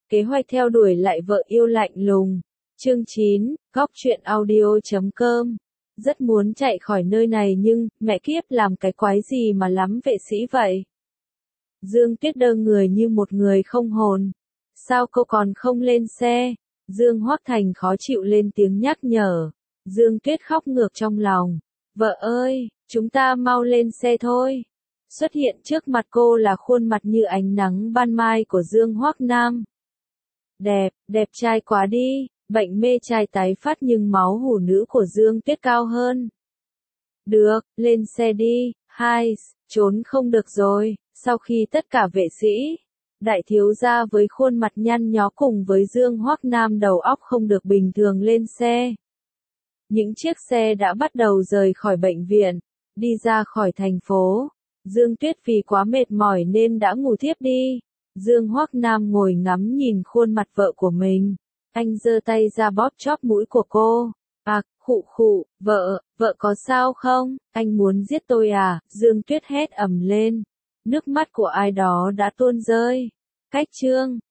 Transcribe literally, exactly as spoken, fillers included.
Kế hoạch theo đuổi lại vợ yêu lạnh lùng. Chương chín, góc truyện audio chấm com. Rất muốn chạy khỏi nơi này nhưng, mẹ kiếp làm cái quái gì mà lắm vệ sĩ vậy? Dương Tuyết đơ người như một người không hồn. Sao cô còn không lên xe? Dương Hoắc Thành khó chịu lên tiếng nhắc nhở. Dương Tuyết khóc ngược trong lòng. Vợ ơi, chúng ta mau lên xe thôi. Xuất hiện trước mặt cô là khuôn mặt như ánh nắng ban mai của Dương Hoắc Nam. Đẹp, đẹp trai quá đi, bệnh mê trai tái phát nhưng máu hủ nữ của Dương Tuyết cao hơn. Được, lên xe đi, hai, trốn không được rồi, sau khi tất cả vệ sĩ, đại thiếu gia với khuôn mặt nhăn nhó cùng với Dương Hoắc Nam đầu óc không được bình thường lên xe. Những chiếc xe đã bắt đầu rời khỏi bệnh viện, đi ra khỏi thành phố. Dương Tuyết vì quá mệt mỏi nên đã ngủ thiếp đi. Dương Hoắc Nam ngồi ngắm nhìn khuôn mặt vợ của mình. Anh giơ tay ra bóp chóp mũi của cô. À, khụ khụ, vợ, vợ có sao không? Anh muốn giết tôi à? Dương Tuyết hét ầm lên. Nước mắt của ai đó đã tuôn rơi. Cách chương.